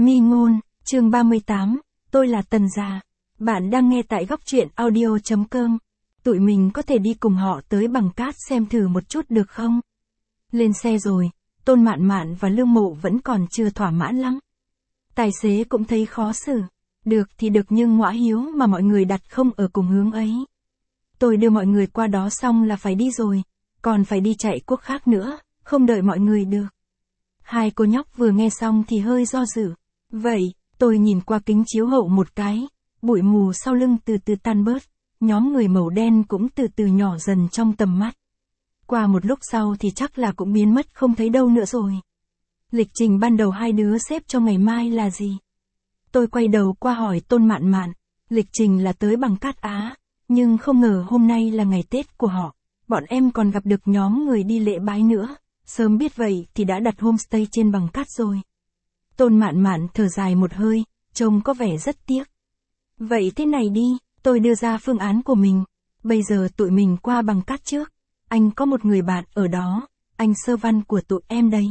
Mi ngôn, chương 38, tôi là Tần Già. Bạn đang nghe tại góc truyện audio.com. Tụi mình có thể đi cùng họ tới Bằng Cát xem thử một chút được không? Lên xe rồi, Tôn Mạn Mạn và Lương Mộ vẫn còn chưa thỏa mãn lắm. Tài xế cũng thấy khó xử. Được thì được nhưng ngõa hiếu mà mọi người đặt không ở cùng hướng ấy. Tôi đưa mọi người qua đó xong là phải đi rồi, còn phải đi chạy quốc khác nữa, không đợi mọi người được. Hai cô nhóc vừa nghe xong thì hơi do dự. Vậy, tôi nhìn qua kính chiếu hậu một cái, bụi mù sau lưng từ từ tan bớt, nhóm người màu đen cũng từ từ nhỏ dần trong tầm mắt. Qua một lúc sau thì chắc là cũng biến mất không thấy đâu nữa rồi. Lịch trình ban đầu hai đứa xếp cho ngày mai là gì? Tôi quay đầu qua hỏi Tôn Mạn Mạn, lịch trình là tới Bằng Cát Á, nhưng không ngờ hôm nay là ngày Tết của họ, bọn em còn gặp được nhóm người đi lễ bái nữa, sớm biết vậy thì đã đặt homestay trên Bằng Cát rồi. Tôn Mạn Mạn thở dài một hơi, trông có vẻ rất tiếc. Vậy thế này đi, tôi đưa ra phương án của mình, bây giờ tụi mình qua Bằng Cát trước, anh có một người bạn ở đó, anh Sơ Văn của tụi em đấy.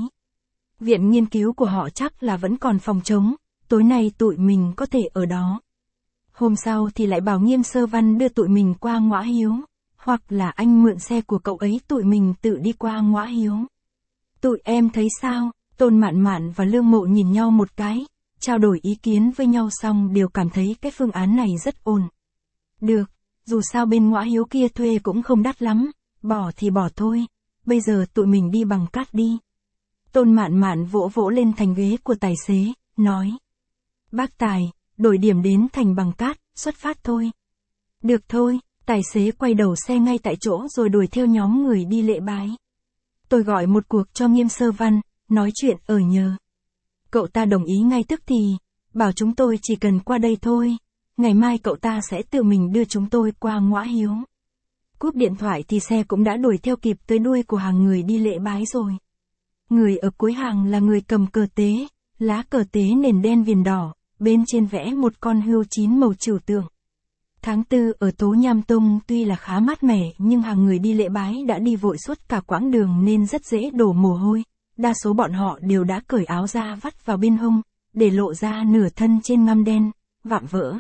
Viện nghiên cứu của họ chắc là vẫn còn phòng trống, tối nay tụi mình có thể ở đó. Hôm sau thì lại bảo Nghiêm Sơ Văn đưa tụi mình qua Ngõa Hiếu, hoặc là anh mượn xe của cậu ấy tụi mình tự đi qua Ngõa Hiếu. Tụi em thấy sao? Tôn Mạn Mạn và Lương Mộ nhìn nhau một cái, trao đổi ý kiến với nhau xong đều cảm thấy cái phương án này rất ổn. Được, dù sao bên Ngõa Hiếu kia thuê cũng không đắt lắm, bỏ thì bỏ thôi, bây giờ tụi mình đi Bằng Cát đi. Tôn Mạn Mạn vỗ vỗ lên thành ghế của tài xế, nói. Bác Tài, đổi điểm đến thành Bằng Cát, xuất phát thôi. Được thôi, tài xế quay đầu xe ngay tại chỗ rồi đuổi theo nhóm người đi lễ bái. Tôi gọi một cuộc cho Nghiêm Sơ Văn, nói chuyện ở nhờ. Cậu ta đồng ý ngay tức thì, bảo chúng tôi chỉ cần qua đây thôi, ngày mai cậu ta sẽ tự mình đưa chúng tôi qua Ngõa Hiếu. Cúp điện thoại thì xe cũng đã đuổi theo kịp tới đuôi của hàng người đi lễ bái rồi. Người ở cuối hàng là người cầm cờ tế, lá cờ tế nền đen viền đỏ, bên trên vẽ một con hươu chín màu trừu tượng. Tháng 4 ở Tố Nham Tông tuy là khá mát mẻ nhưng hàng người đi lễ bái đã đi vội suốt cả quãng đường nên rất dễ đổ mồ hôi. Đa số bọn họ đều đã cởi áo ra vắt vào bên hông, để lộ ra nửa thân trên ngăm đen, vạm vỡ.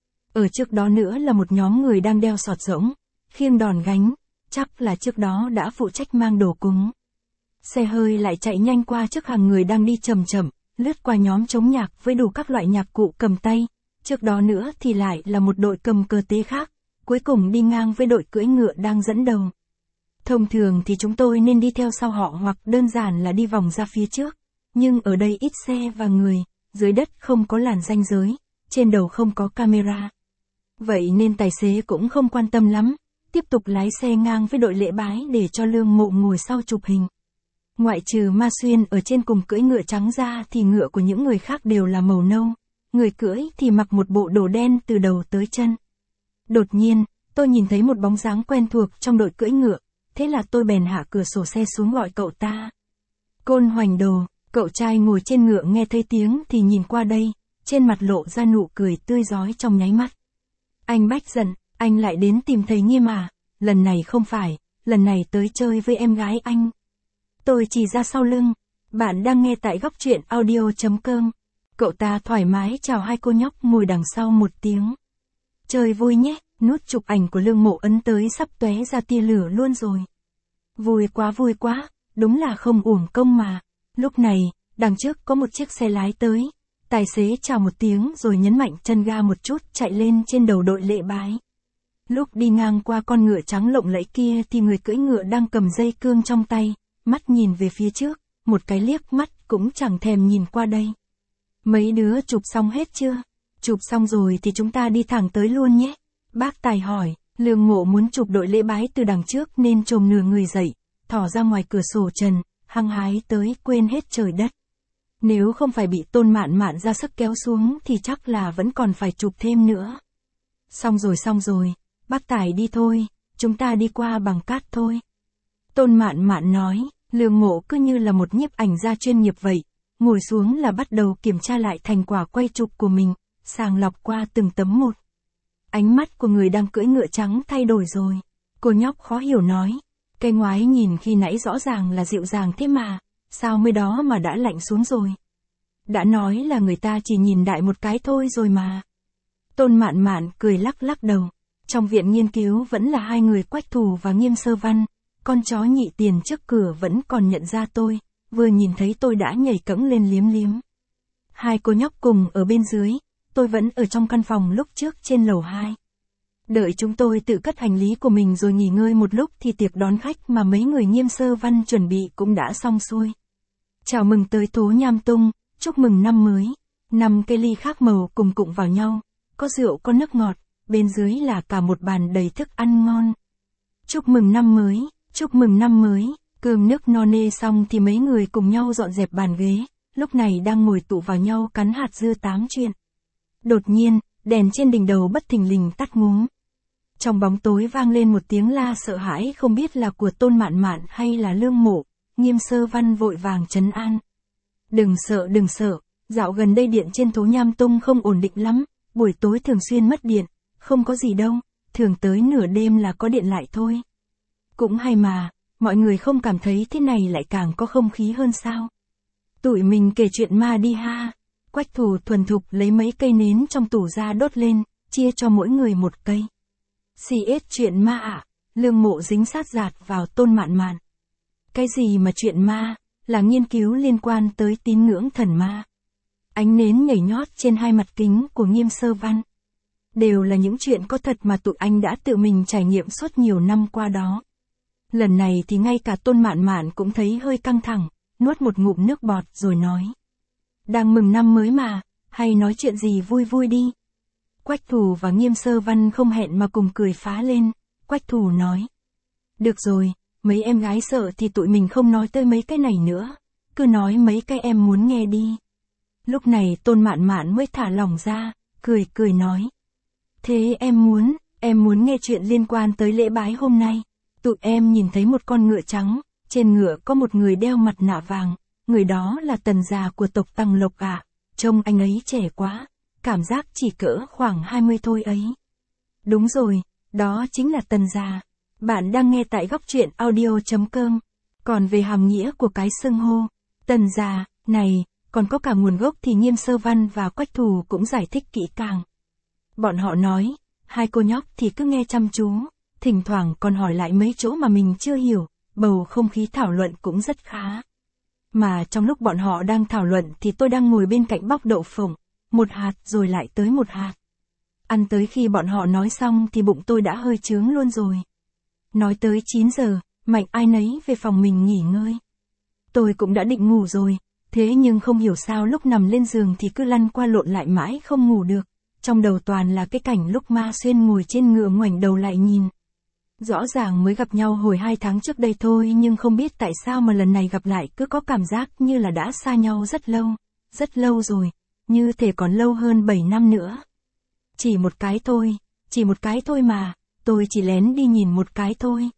Ở trước đó nữa là một nhóm người đang đeo sọt rỗng, khiêng đòn gánh, chắc là trước đó đã phụ trách mang đồ cúng. Xe hơi lại chạy nhanh qua trước hàng người đang đi chậm chậm, lướt qua nhóm trống nhạc với đủ các loại nhạc cụ cầm tay. Trước đó nữa thì lại là một đội cầm cờ tế khác, cuối cùng đi ngang với đội cưỡi ngựa đang dẫn đầu. Thông thường thì chúng tôi nên đi theo sau họ hoặc đơn giản là đi vòng ra phía trước, nhưng ở đây ít xe và người, dưới đất không có làn ranh giới, trên đầu không có camera. Vậy nên tài xế cũng không quan tâm lắm, tiếp tục lái xe ngang với đội lễ bái để cho Lương Mộ ngồi sau chụp hình. Ngoại trừ Ma Xuyên ở trên cùng cưỡi ngựa trắng ra thì ngựa của những người khác đều là màu nâu, người cưỡi thì mặc một bộ đồ đen từ đầu tới chân. Đột nhiên, tôi nhìn thấy một bóng dáng quen thuộc trong đội cưỡi ngựa, thế là tôi bèn hạ cửa sổ xe xuống gọi cậu ta. Côn Hoành Đồ, cậu trai ngồi trên ngựa nghe thấy tiếng thì nhìn qua đây, trên mặt lộ ra nụ cười tươi rói trong nháy mắt. Anh Bách giận, anh lại đến tìm thầy Nghiêm à? Lần này không phải, lần này tới chơi với em gái anh. Tôi chỉ ra sau lưng, bạn đang nghe tại góc truyện audio.com. Cậu ta thoải mái chào hai cô nhóc ngồi đằng sau một tiếng. Chơi vui nhé, nút chụp ảnh của Lương Mộ ấn tới sắp tóe ra tia lửa luôn rồi. Vui quá, đúng là không uổng công mà. Lúc này, đằng trước có một chiếc xe lái tới. Tài xế chào một tiếng rồi nhấn mạnh chân ga một chút chạy lên trên đầu đội lễ bái. Lúc đi ngang qua con ngựa trắng lộng lẫy kia thì người cưỡi ngựa đang cầm dây cương trong tay, mắt nhìn về phía trước, một cái liếc mắt cũng chẳng thèm nhìn qua đây. Mấy đứa chụp xong hết chưa? Chụp xong rồi thì chúng ta đi thẳng tới luôn nhé. Bác Tài hỏi, Lương Mộ muốn chụp đội lễ bái từ đằng trước nên chồm nửa người dậy, thỏ ra ngoài cửa sổ trần, hăng hái tới quên hết trời đất. Nếu không phải bị Tôn Mạn Mạn ra sức kéo xuống thì chắc là vẫn còn phải chụp thêm nữa. Xong rồi, bác Tài đi thôi, chúng ta đi qua Bằng Cát thôi. Tôn Mạn Mạn nói, Lương Mộ cứ như là một nhiếp ảnh gia chuyên nghiệp vậy, ngồi xuống là bắt đầu kiểm tra lại thành quả quay chụp của mình, sàng lọc qua từng tấm một. Ánh mắt của người đang cưỡi ngựa trắng thay đổi rồi. Cô nhóc khó hiểu nói, cái ngoái nhìn khi nãy rõ ràng là dịu dàng thế mà, sao mới đó mà đã lạnh xuống rồi. Đã nói là người ta chỉ nhìn đại một cái thôi rồi mà. Tôn Mạn Mạn cười lắc lắc đầu. Trong viện nghiên cứu vẫn là hai người Quách Thù và Nghiêm Sơ Văn, con chó Nhị Tiền trước cửa vẫn còn nhận ra tôi, vừa nhìn thấy tôi đã nhảy cẫng lên liếm liếm. Hai cô nhóc cùng ở bên dưới, tôi vẫn ở trong căn phòng lúc trước trên lầu 2. Đợi chúng tôi tự cất hành lý của mình rồi nghỉ ngơi một lúc thì tiệc đón khách mà mấy người Nghiêm Sơ Văn chuẩn bị cũng đã xong xuôi. Chào mừng tới Tố Nham Tung, chúc mừng năm mới. 5 cây ly khác màu cùng cụng vào nhau, có rượu có nước ngọt, bên dưới là cả một bàn đầy thức ăn ngon. Chúc mừng năm mới, chúc mừng năm mới. Cơm nước no nê xong thì mấy người cùng nhau dọn dẹp bàn ghế, lúc này đang ngồi tụ vào nhau cắn hạt dưa tám chuyện. Đột nhiên, đèn trên đỉnh đầu bất thình lình tắt ngúm. Trong bóng tối vang lên một tiếng la sợ hãi không biết là của Tôn Mạn Mạn hay là Lương Mộ. Nghiêm Sơ Văn vội vàng trấn an. Đừng sợ, dạo gần đây điện trên Tố Nham Tung không ổn định lắm, buổi tối thường xuyên mất điện, không có gì đâu, thường tới nửa đêm là có điện lại thôi. Cũng hay mà, mọi người không cảm thấy thế này lại càng có không khí hơn sao? Tụi mình kể chuyện ma đi ha. Quách Thù thuần thục lấy mấy cây nến trong tủ ra đốt lên, chia cho mỗi người một cây. CS chuyện ma ạ. Lương Mộ dính sát dạt vào Tôn Mạn Mạn. Cái gì mà chuyện ma, là nghiên cứu liên quan tới tín ngưỡng thần ma. Ánh nến nhảy nhót trên hai mặt kính của Nghiêm Sơ Văn. Đều là những chuyện có thật mà tụi anh đã tự mình trải nghiệm suốt nhiều năm qua đó. Lần này thì ngay cả Tôn Mạn Mạn cũng thấy hơi căng thẳng, nuốt một ngụm nước bọt rồi nói. Đang mừng năm mới mà, hay nói chuyện gì vui vui đi. Quách Thù và Nghiêm Sơ Văn không hẹn mà cùng cười phá lên. Quách Thù nói. Được rồi, mấy em gái sợ thì tụi mình không nói tới mấy cái này nữa. Cứ nói mấy cái em muốn nghe đi. Lúc này Tôn Mạn Mạn mới thả lỏng ra, cười nói. Thế em muốn nghe chuyện liên quan tới lễ bái hôm nay. Tụi em nhìn thấy một con ngựa trắng, trên ngựa có một người đeo mặt nạ vàng, người đó là Tần già của tộc Tăng Lộc ạ. Trông anh ấy trẻ quá, cảm giác chỉ cỡ khoảng 20 thôi ấy. Đúng rồi, đó chính là Tần già. Bạn đang nghe tại Góc Truyện Audio.com. Còn về hàm nghĩa của cái xưng hô Tần già này, còn có cả nguồn gốc thì Nghiêm Sơ Văn và Quách Thù cũng giải thích kỹ càng. Bọn họ nói, hai cô nhóc thì cứ nghe chăm chú, thỉnh thoảng còn hỏi lại mấy chỗ mà mình chưa hiểu, bầu không khí thảo luận cũng rất khá. Mà trong lúc bọn họ đang thảo luận thì tôi đang ngồi bên cạnh bóc đậu phộng, một hạt rồi lại tới một hạt. Ăn tới khi bọn họ nói xong thì bụng tôi đã hơi chướng luôn rồi. Nói tới 9 giờ, mạnh ai nấy về phòng mình nghỉ ngơi. Tôi cũng đã định ngủ rồi, thế nhưng không hiểu sao lúc nằm lên giường thì cứ lăn qua lộn lại mãi không ngủ được. Trong đầu toàn là cái cảnh lúc Ma Xuyên ngồi trên ngựa ngoảnh đầu lại nhìn. Rõ ràng mới gặp nhau hồi 2 tháng trước đây thôi nhưng không biết tại sao mà lần này gặp lại cứ có cảm giác như là đã xa nhau rất lâu rồi, như thể còn lâu hơn 7 năm nữa. Chỉ một cái thôi mà, tôi chỉ lén đi nhìn một cái thôi.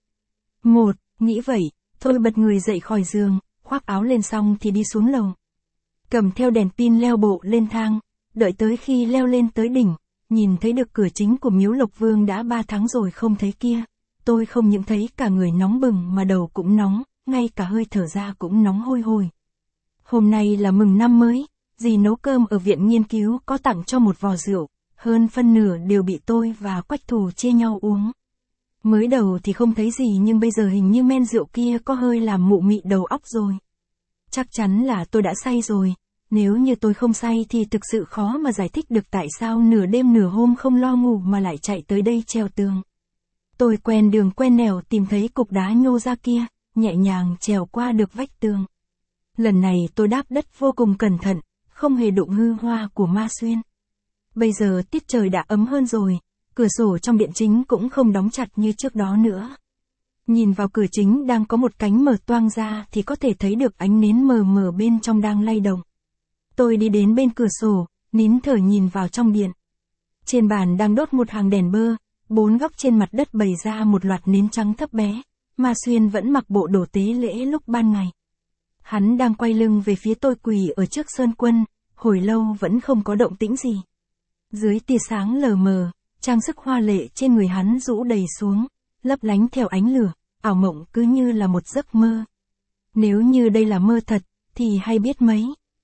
Nghĩ vậy, tôi bật người dậy khỏi giường, khoác áo lên xong thì đi xuống lầu. Cầm theo đèn pin leo bộ lên thang, đợi tới khi leo lên tới đỉnh, nhìn thấy được cửa chính của miếu Lộc Vương đã 3 tháng rồi không thấy kia. Tôi không những thấy cả người nóng bừng mà đầu cũng nóng, ngay cả hơi thở ra cũng nóng hôi hôi. Hôm nay là mừng năm mới, dì nấu cơm ở viện nghiên cứu có tặng cho một vò rượu, hơn phân nửa đều bị tôi và Quách Thù chia nhau uống. Mới đầu thì không thấy gì nhưng bây giờ hình như men rượu kia có hơi làm mụ mị đầu óc rồi. Chắc chắn là tôi đã say rồi, nếu như tôi không say thì thực sự khó mà giải thích được tại sao nửa đêm nửa hôm không lo ngủ mà lại chạy tới đây treo tường. Tôi quen đường quen nẻo tìm thấy cục đá nhô ra kia, nhẹ nhàng trèo qua được vách tường. Lần này tôi đáp đất vô cùng cẩn thận, không hề đụng hư hoa của Ma Xuyên. Bây giờ tiết trời đã ấm hơn rồi, cửa sổ trong điện chính cũng không đóng chặt như trước đó nữa. Nhìn vào cửa chính đang có một cánh mở toang ra thì có thể thấy được ánh nến mờ mờ bên trong đang lay động. Tôi đi đến bên cửa sổ, nín thở nhìn vào trong điện. Trên bàn đang đốt một hàng đèn bơ, 4 góc trên mặt đất bày ra một loạt nến trắng thấp bé. Ma Xuyên vẫn mặc bộ đồ tế lễ lúc ban ngày. Hắn đang quay lưng về phía tôi quỳ ở trước sơn quân, hồi lâu vẫn không có động tĩnh gì. Dưới tia sáng lờ mờ, trang sức hoa lệ trên người hắn rũ đầy xuống, lấp lánh theo ánh lửa, ảo mộng cứ như là một giấc mơ. Nếu như đây là mơ thật, thì hay biết mấy.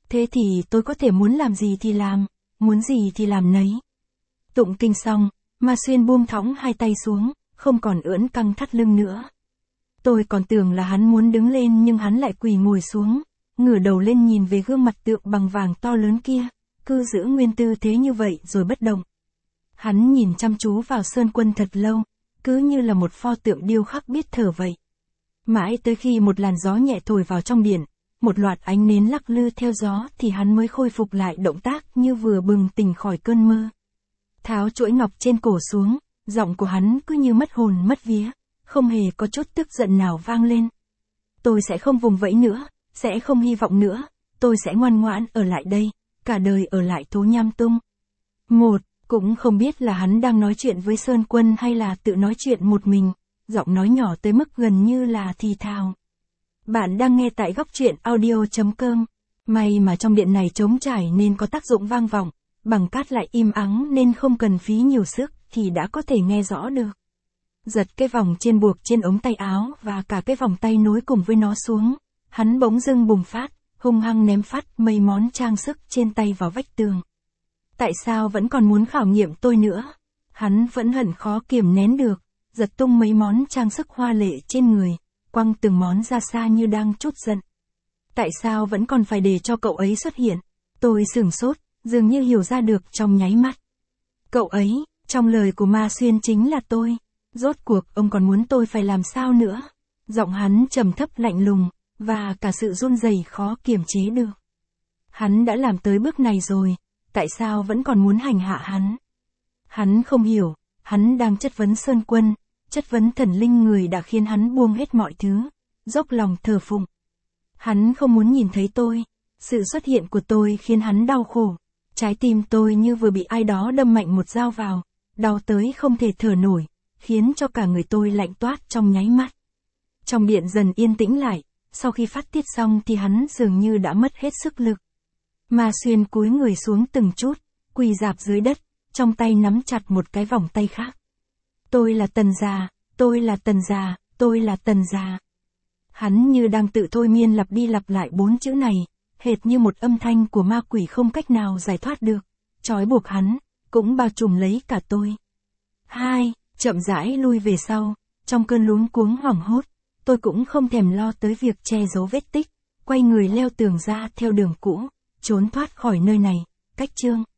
Thế thì tôi có thể muốn làm gì thì làm, muốn gì thì làm nấy. Tụng kinh xong, Ma Xuyên buông thõng hai tay xuống, không còn ưỡn căng thắt lưng nữa. Tôi còn tưởng là hắn muốn đứng lên nhưng hắn lại quỳ ngồi xuống, ngửa đầu lên nhìn về gương mặt tượng bằng vàng to lớn kia, cứ giữ nguyên tư thế như vậy rồi bất động. Hắn nhìn chăm chú vào Sơn Quân thật lâu, cứ như là một pho tượng điêu khắc biết thở vậy. Mãi tới khi một làn gió nhẹ thổi vào trong điện, một loạt ánh nến lắc lư theo gió thì hắn mới khôi phục lại động tác như vừa bừng tỉnh khỏi cơn mơ. Tháo chuỗi ngọc trên cổ xuống, giọng của hắn cứ như mất hồn mất vía, không hề có chút tức giận nào vang lên. Tôi sẽ không vùng vẫy nữa, sẽ không hy vọng nữa, tôi sẽ ngoan ngoãn ở lại đây, cả đời ở lại Thố Nham Tung. Cũng không biết là hắn đang nói chuyện với Sơn Quân hay là tự nói chuyện một mình, giọng nói nhỏ tới mức gần như là thì thào. Bạn đang nghe tại góc truyện audio.com. May mà trong điện này trống trải nên có tác dụng vang vọng, bằng cát lại im ắng nên không cần phí nhiều sức thì đã có thể nghe rõ được. Giật cái vòng trên buộc trên ống tay áo và cả cái vòng tay nối cùng với nó xuống, hắn bỗng dưng bùng phát, hung hăng ném phát mấy món trang sức trên tay vào vách tường. Tại sao vẫn còn muốn khảo nghiệm tôi nữa? Hắn vẫn hận khó kiềm nén được, giật tung mấy món trang sức hoa lệ trên người, quăng từng món ra xa như đang trút giận. Tại sao vẫn còn phải để cho cậu ấy xuất hiện? Tôi sửng sốt, dường như hiểu ra được trong nháy mắt. Cậu ấy, trong lời của Ma Xuyên chính là tôi. Rốt cuộc ông còn muốn tôi phải làm sao nữa? Giọng hắn trầm thấp lạnh lùng, và cả sự run rẩy khó kiềm chế được. Hắn đã làm tới bước này rồi, tại sao vẫn còn muốn hành hạ hắn? Hắn không hiểu, hắn đang chất vấn Sơn Quân, chất vấn thần linh người đã khiến hắn buông hết mọi thứ, dốc lòng thờ phụng. Hắn không muốn nhìn thấy tôi, sự xuất hiện của tôi khiến hắn đau khổ, trái tim tôi như vừa bị ai đó đâm mạnh một dao vào, đau tới không thể thở nổi, khiến cho cả người tôi lạnh toát trong nháy mắt. Trong điện dần yên tĩnh lại, sau khi phát tiết xong thì hắn dường như đã mất hết sức lực. Ma Xuyên cúi người xuống từng chút, quỳ rạp dưới đất, trong tay nắm chặt một cái vòng tay khác. Tôi là Tần Già, tôi là Tần Già, tôi là Tần Già. Hắn như đang tự thôi miên lặp đi lặp lại 4 chữ này, hệt như một âm thanh của ma quỷ không cách nào giải thoát được, trói buộc hắn, cũng bao trùm lấy cả tôi. Chậm rãi lui về sau, trong cơn luống cuống hoảng hốt, tôi cũng không thèm lo tới việc che giấu vết tích, quay người leo tường ra theo đường cũ, trốn thoát khỏi nơi này, cách chương.